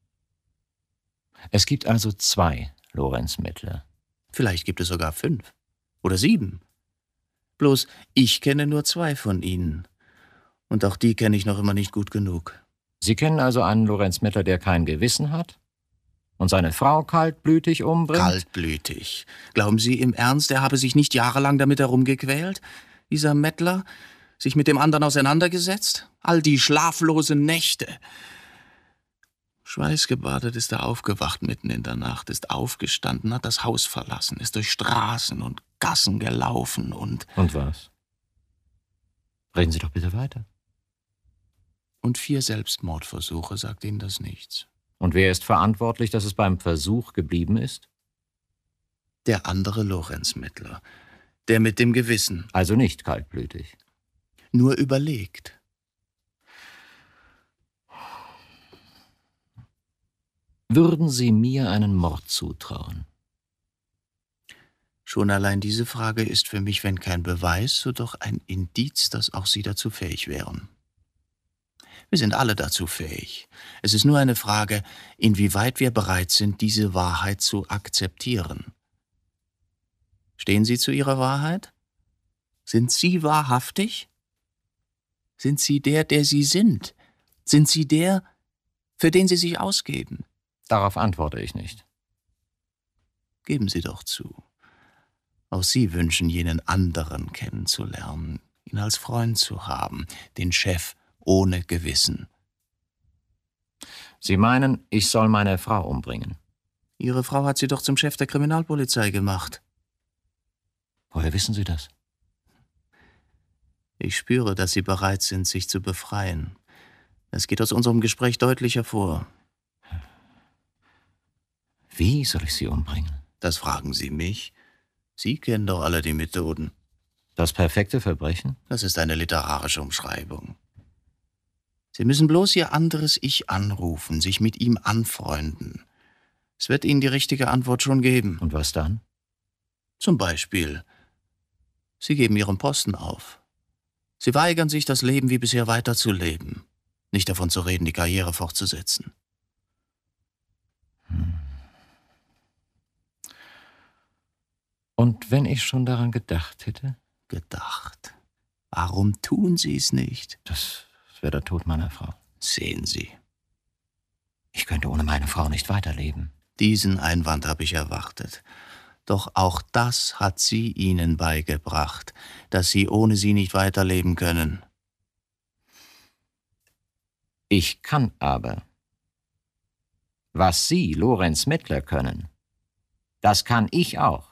Es gibt also zwei Lorenz Mettler.
Vielleicht gibt es sogar fünf oder sieben. Bloß ich kenne nur zwei von ihnen. Und auch die kenne ich noch immer nicht gut genug.
Sie kennen also einen Lorenz Mettler, der kein Gewissen hat und seine Frau kaltblütig umbringt?
Kaltblütig. Glauben Sie im Ernst, er habe sich nicht jahrelang damit herumgequält? Dieser Mettler? Sich mit dem anderen auseinandergesetzt? All die schlaflosen Nächte. Schweißgebadet ist er aufgewacht mitten in der Nacht, ist aufgestanden, hat das Haus verlassen, ist durch Straßen und Gassen gelaufen und...
Und was? Reden Sie doch bitte weiter.
Und vier Selbstmordversuche, sagt Ihnen das nichts.
Und wer ist verantwortlich, dass es beim Versuch geblieben ist?
Der andere Lorenz Mettler. Der mit dem Gewissen.
Also nicht kaltblütig.
Nur überlegt.
Würden Sie mir einen Mord zutrauen?
Schon allein diese Frage ist für mich, wenn kein Beweis, so doch ein Indiz, dass auch Sie dazu fähig wären. Wir sind alle dazu fähig. Es ist nur eine Frage, inwieweit wir bereit sind, diese Wahrheit zu akzeptieren. Stehen Sie zu Ihrer Wahrheit? Sind Sie wahrhaftig? Sind Sie der, der Sie sind? Sind Sie der, für den Sie sich ausgeben?
Darauf antworte ich nicht.
Geben Sie doch zu. Auch Sie wünschen, jenen anderen kennenzulernen, ihn als Freund zu haben, den Chef ohne Gewissen.
Sie meinen, ich soll meine Frau umbringen?
Ihre Frau hat Sie doch zum Chef der Kriminalpolizei gemacht.
Woher wissen Sie das?
Ich spüre, dass Sie bereit sind, sich zu befreien. Das geht aus unserem Gespräch deutlich hervor.
Wie soll ich sie umbringen?
Das fragen Sie mich. Sie kennen doch alle die Methoden.
Das perfekte Verbrechen?
Das ist eine literarische Umschreibung. Sie müssen bloß Ihr anderes Ich anrufen, sich mit ihm anfreunden. Es wird Ihnen die richtige Antwort schon geben.
Und was dann?
Zum Beispiel, Sie geben Ihren Posten auf. Sie weigern sich, das Leben wie bisher weiterzuleben. Nicht davon zu reden, die Karriere fortzusetzen.
Hm. Und wenn ich schon daran gedacht hätte?
Gedacht? Warum tun Sie es nicht?
Das wäre der Tod meiner Frau.
Sehen Sie.
Ich könnte ohne meine Frau nicht weiterleben.
Diesen Einwand habe ich erwartet. Doch auch das hat sie Ihnen beigebracht, dass Sie ohne sie nicht weiterleben können.
Ich kann aber. Was Sie, Lorenz Mettler, können, das kann ich auch.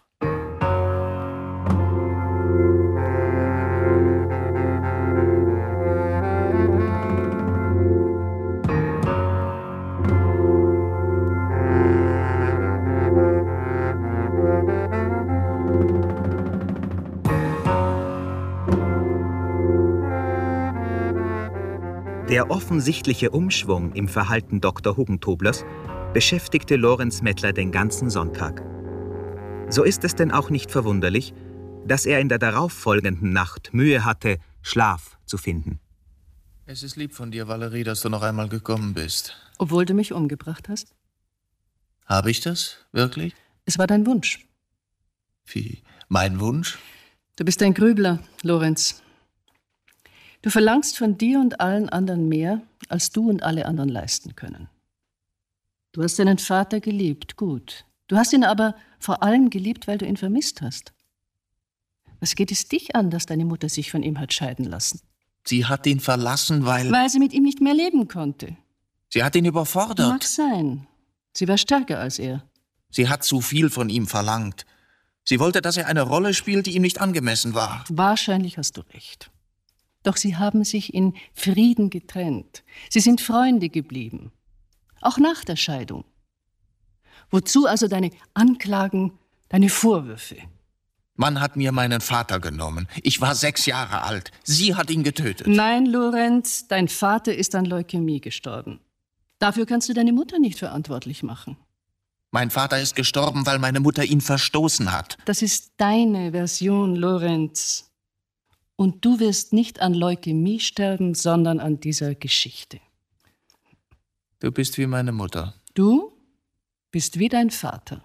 Der offensichtliche Umschwung im Verhalten Doktor Hugentoblers beschäftigte Lorenz Mettler den ganzen Sonntag. So ist es denn auch nicht verwunderlich, dass er in der darauffolgenden Nacht Mühe hatte, Schlaf zu finden.
Es ist lieb von dir, Valerie, dass du noch einmal gekommen bist.
Obwohl du mich umgebracht hast?
Habe ich das? Wirklich?
Es war dein Wunsch.
Wie? Mein Wunsch?
Du bist ein Grübler, Lorenz. Du verlangst von dir und allen anderen mehr, als du und alle anderen leisten können. Du hast deinen Vater geliebt, gut. Du hast ihn aber vor allem geliebt, weil du ihn vermisst hast. Was geht es dich an, dass deine Mutter sich von ihm hat scheiden lassen?
Sie hat ihn verlassen, weil...
Weil sie mit ihm nicht mehr leben konnte.
Sie hat ihn überfordert.
Mag sein. Sie war stärker als er.
Sie hat zu viel von ihm verlangt. Sie wollte, dass er eine Rolle spielt, die ihm nicht angemessen war.
Wahrscheinlich hast du recht. Doch sie haben sich in Frieden getrennt. Sie sind Freunde geblieben. Auch nach der Scheidung. Wozu also deine Anklagen, deine Vorwürfe?
Man hat mir meinen Vater genommen. Ich war sechs Jahre alt. Sie hat ihn getötet.
Nein, Lorenz, dein Vater ist an Leukämie gestorben. Dafür kannst du deine Mutter nicht verantwortlich machen.
Mein Vater ist gestorben, weil meine Mutter ihn verstoßen hat.
Das ist deine Version, Lorenz. Und du wirst nicht an Leukämie sterben, sondern an dieser Geschichte.
Du bist wie meine Mutter.
Du bist wie dein Vater.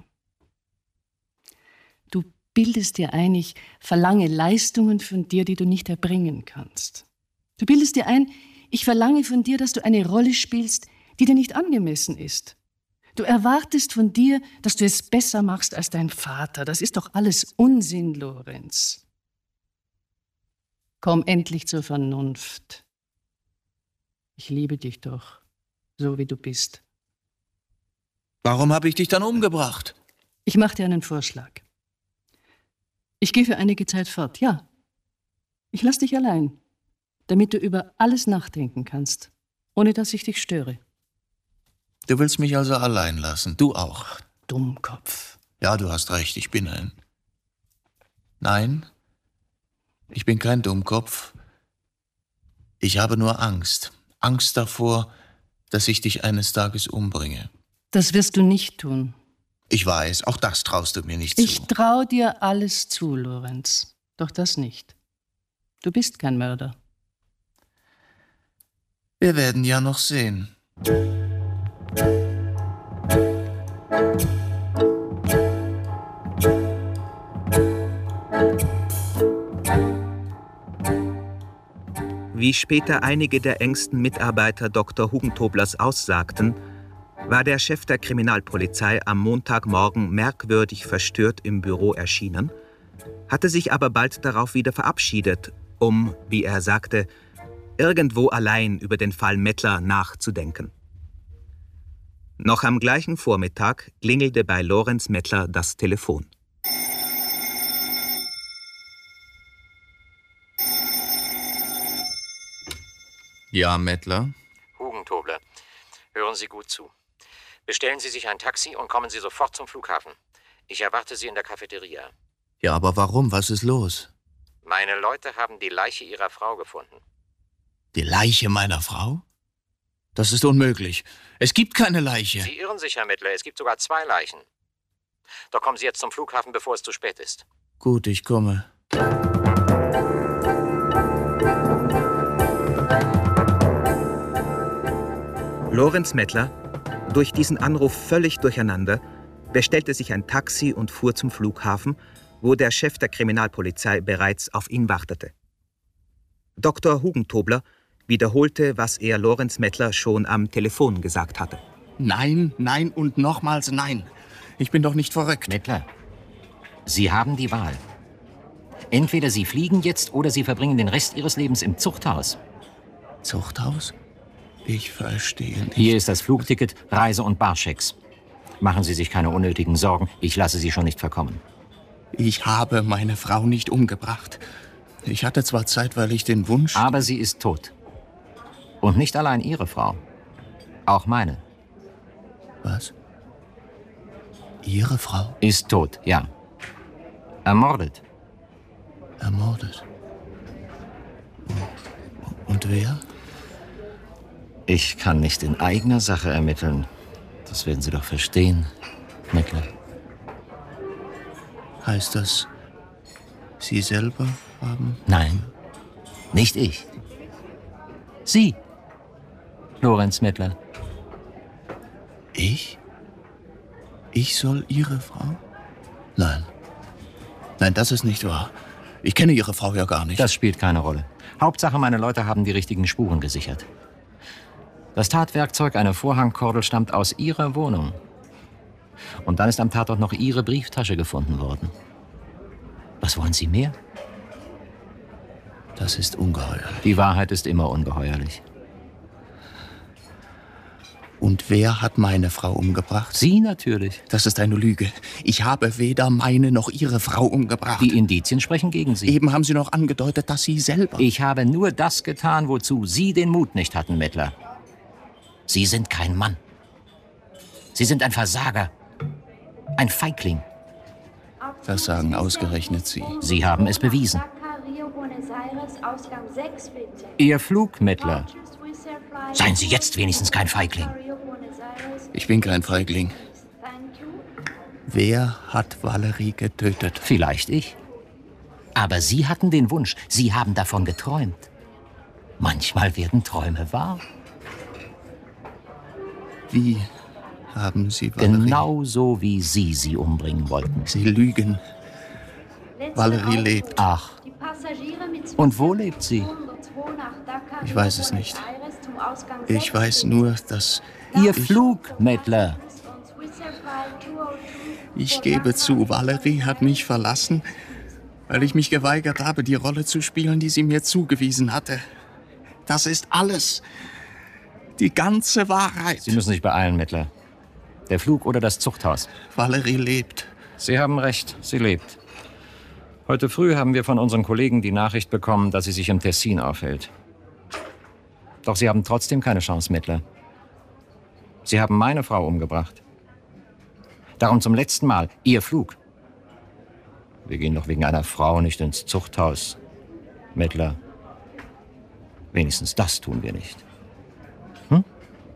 Du bildest dir ein, ich verlange Leistungen von dir, die du nicht erbringen kannst. Du bildest dir ein, ich verlange von dir, dass du eine Rolle spielst, die dir nicht angemessen ist. Du erwartest von dir, dass du es besser machst als dein Vater. Das ist doch alles Unsinn, Lorenz. Komm endlich zur Vernunft. Ich liebe dich doch, so wie du bist.
Warum habe ich dich dann umgebracht?
Ich mache dir einen Vorschlag. Ich gehe für einige Zeit fort, ja. Ich lass dich allein, damit du über alles nachdenken kannst, ohne dass ich dich störe.
Du willst mich also allein lassen, du auch.
Ach, Dummkopf.
Ja, du hast recht, ich bin ein... Nein, ich bin kein Dummkopf. Ich habe nur Angst. Angst davor, dass ich dich eines Tages umbringe.
Das wirst du nicht tun.
Ich weiß, auch das traust du mir nicht
Ich
zu.
trau dir alles zu, Lorenz. Doch das nicht. Du bist kein Mörder.
Wir werden ja noch sehen.
Wie später einige der engsten Mitarbeiter Doktor Hugentoblers aussagten, war der Chef der Kriminalpolizei am Montagmorgen merkwürdig verstört im Büro erschienen, hatte sich aber bald darauf wieder verabschiedet, um, wie er sagte, irgendwo allein über den Fall Mettler nachzudenken. Noch am gleichen Vormittag klingelte bei Lorenz Mettler das Telefon.
Ja, Mettler?
Hugentobler, hören Sie gut zu. Bestellen Sie sich ein Taxi und kommen Sie sofort zum Flughafen. Ich erwarte Sie in der Cafeteria.
Ja, aber warum? Was ist los?
Meine Leute haben die Leiche Ihrer Frau gefunden.
Die Leiche meiner Frau? Das ist unmöglich. Es gibt keine Leiche.
Sie irren sich, Herr Mittler. Es gibt sogar zwei Leichen. Doch kommen Sie jetzt zum Flughafen, bevor es zu spät ist.
Gut, ich komme.
Lorenz Mettler, durch diesen Anruf völlig durcheinander, bestellte sich ein Taxi und fuhr zum Flughafen, wo der Chef der Kriminalpolizei bereits auf ihn wartete. Doktor Hugentobler wiederholte, was er Lorenz Mettler schon am Telefon gesagt hatte.
Nein, nein und nochmals nein. Ich bin doch nicht verrückt.
Mettler, Sie haben die Wahl. Entweder Sie fliegen jetzt oder Sie verbringen den Rest Ihres Lebens im Zuchthaus.
Zuchthaus? Ich verstehe nicht.
Hier ist das Flugticket, Reise- und Barschecks. Machen Sie sich keine unnötigen Sorgen. Ich lasse Sie schon nicht verkommen.
Ich habe meine Frau nicht umgebracht. Ich hatte zwar zeitweilig den Wunsch...
Aber sie ist tot. Und nicht allein Ihre Frau. Auch meine.
Was? Ihre Frau?
Ist tot, ja. Ermordet.
Ermordet? Und wer?
Ich kann nicht in eigener Sache ermitteln. Das werden Sie doch verstehen, Mettler.
Heißt das, Sie selber haben...
Nein, nicht ich. Sie, Lorenz Mettler.
Ich? Ich soll Ihre Frau? Nein. Nein, das ist nicht wahr. Ich kenne Ihre Frau ja gar nicht.
Das spielt keine Rolle. Hauptsache, meine Leute haben die richtigen Spuren gesichert. Das Tatwerkzeug, eine Vorhangkordel, stammt aus Ihrer Wohnung. Und dann ist am Tatort noch Ihre Brieftasche gefunden worden. Was wollen Sie mehr?
Das ist ungeheuerlich.
Die Wahrheit ist immer ungeheuerlich.
Und wer hat meine Frau umgebracht?
Sie natürlich.
Das ist eine Lüge. Ich habe weder meine noch Ihre Frau umgebracht.
Die Indizien sprechen gegen Sie.
Eben haben Sie noch angedeutet, dass Sie selber...
Ich habe nur das getan, wozu Sie den Mut nicht hatten, Mettler. Sie sind kein Mann. Sie sind ein Versager. Ein Feigling.
Das sagen ausgerechnet Sie.
Sie haben es bewiesen. Ihr Flug, Mettler. Seien Sie jetzt wenigstens kein Feigling.
Ich bin kein Feigling. Wer hat Valerie getötet?
Vielleicht ich. Aber Sie hatten den Wunsch. Sie haben davon geträumt. Manchmal werden Träume wahr.
Wie haben Sie Valerie...
Genau so, wie Sie sie umbringen wollten.
Sie lügen. Valerie lebt.
Ach. Und wo lebt sie?
Ich weiß es nicht. Ich weiß nur, dass...
Ihr
ich,
Flug, Mettler.
Ich gebe zu, Valerie hat mich verlassen, weil ich mich geweigert habe, die Rolle zu spielen, die sie mir zugewiesen hatte. Das ist alles. Die ganze Wahrheit.
Sie müssen sich beeilen, Mettler. Der Flug oder das Zuchthaus?
Valerie lebt.
Sie haben recht, sie lebt. Heute früh haben wir von unseren Kollegen die Nachricht bekommen, dass sie sich im Tessin aufhält. Doch Sie haben trotzdem keine Chance, Mettler. Sie haben meine Frau umgebracht. Darum zum letzten Mal, Ihr Flug. Wir gehen doch wegen einer Frau nicht ins Zuchthaus, Mettler. Wenigstens das tun wir nicht. Hm?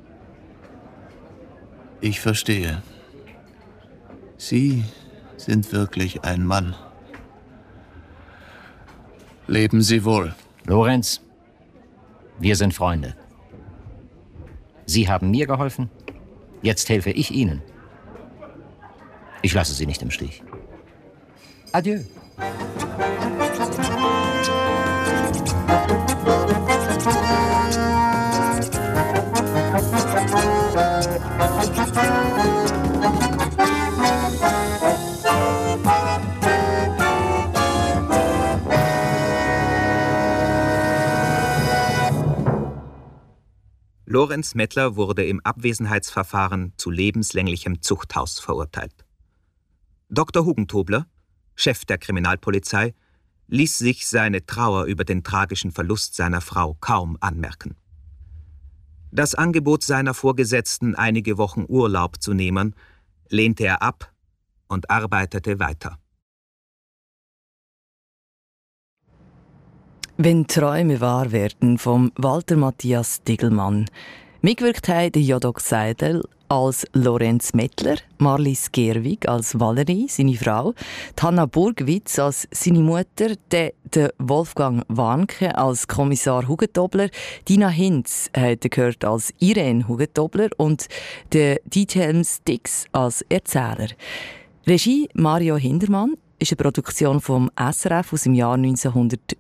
Ich verstehe. Sie sind wirklich ein Mann. Leben Sie wohl.
Lorenz, wir sind Freunde. Sie haben mir geholfen, jetzt helfe ich Ihnen. Ich lasse Sie nicht im Stich. Adieu.
Lorenz Mettler wurde im Abwesenheitsverfahren zu lebenslänglichem Zuchthaus verurteilt. Doktor Hugentobler, Chef der Kriminalpolizei, ließ sich seine Trauer über den tragischen Verlust seiner Frau kaum anmerken. Das Angebot seiner Vorgesetzten, einige Wochen Urlaub zu nehmen, lehnte er ab und arbeitete weiter.
«Wenn Träume wahr werden» von Walter Matthias Digelmann. Mitgewirkt haben Jodok Seidel als Lorenz Mettler, Marlies Gerwig als Valerie, seine Frau, Hanna Burgwitz als seine Mutter, der, der Wolfgang Warnke als Kommissar Hugentobler, Dina Hinz hat gehört als Irene Hugentobler und der Diethelm Stix als Erzähler. Regie Mario Hindermann ist eine Produktion vom S R F aus dem Jahr neunzehnhundertdreiundneunzig.